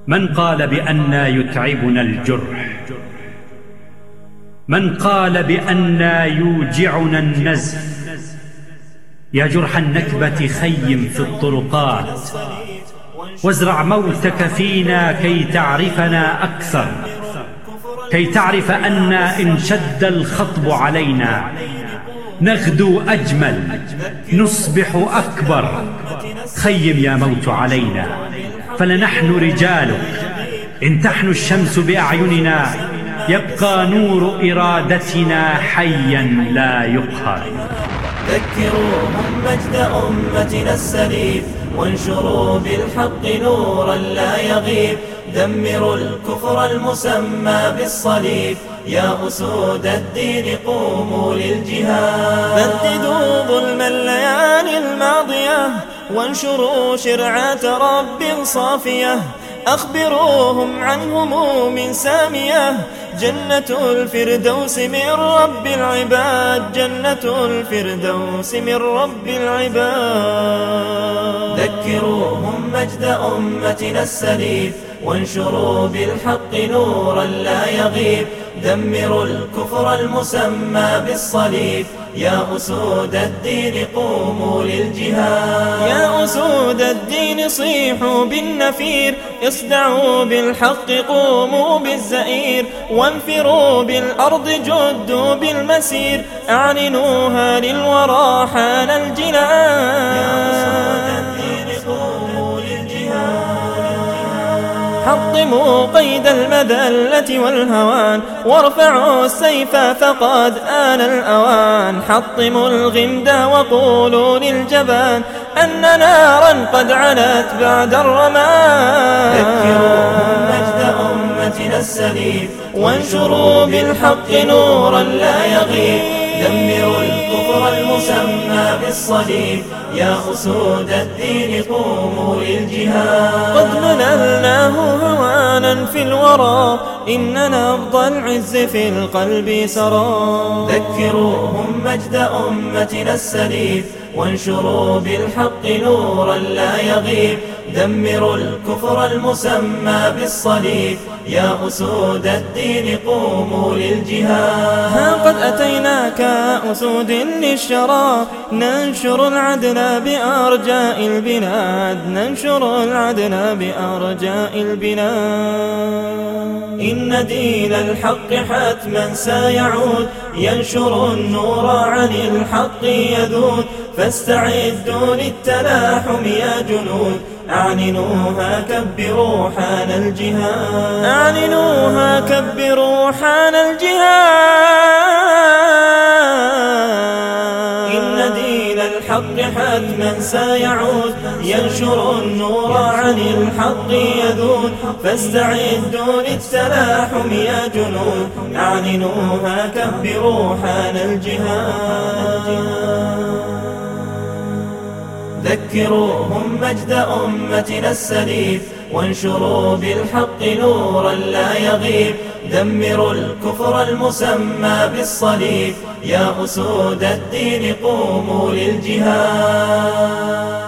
من قال بأننا يتعبنا الجرح، من قال بأننا يوجعنا النزف. يا جرح النكبة خيم في الطرقات، وازرع موتك فينا كي تعرفنا أكثر، كي تعرف أن إن شد الخطب علينا نغدو أجمل، نصبح أكبر. خيم يا موت علينا فلنحن رجالك، إن تحن الشمس بأعيننا يبقى نور إرادتنا حيا لا يقهر. ذكروهم مجد أمتنا السليم، وانشروا بالحق نورا لا يغيب. دمروا الكفر المسمى بالصليب، يا أسود الدين قوموا للجهاد. بددوا ظلم الليالي الماضية، وانشروا شرعة رب صافية. أخبروهم عن هموم سامية، جنة الفردوس من رب العباد، جنة الفردوس من رب العباد. ذكروهم مجد أمتنا السليم، وانشروا بالحق نورا لا يغيب. دمروا الكفر المسمى بالصليب، يا أسود الدين قوموا للجهاد. يا أسود الدين صيحوا بالنفير، اصدعوا بالحق قوموا بالزئير. وانفروا بالأرض جدوا بالمسير، أعلنوها للورى حان الجنان. حطموا قيد المذلة والهوان، وارفعوا السيف فقد آن الأوان. حطموا الغمد وقولوا للجبان أن نارا قد علت بعد الرمان. ذكروهم مجد أمتنا السليم، وانشروا بالحق نورا لا يغيب. دمروا الكفر المسمى بالصليب، يا أسود الدين قوموا للجهاد. قد مللناه هوانا في الورى، إن نبض العز في القلب سرى. ذكروهم مجد أمتنا السليم، وانشروا بالحق نورا لا يغيب. دمروا الكفر المسمى بالصليب، يا أسود الدين قوموا للجهاد. ها قد أتيناك أسود للشرى، ننشر العدل بأرجاء البلاد، ننشر العدل بأرجاء البلاد. إن دين الحق حتما سيعود، ينشر النور عن الحق يذود. فاستعدوا للتلاحم يا جنود، أعلنوها كبروا حان الجهاد. أعلنوها كبروا حان الجهاد. إن دين الحق حتما سيعود، ينشر النور عن الحق يذود. فاستعدوا للتلاحم يا جنود، أعلنوها كبروا حان الجهاد. ذكروهم مجد أمتنا السليم، وانشروا بالحق نورا لا يغيب. دمروا الكفر المسمى بالصليب، يا أسود الدين قوموا للجهاد.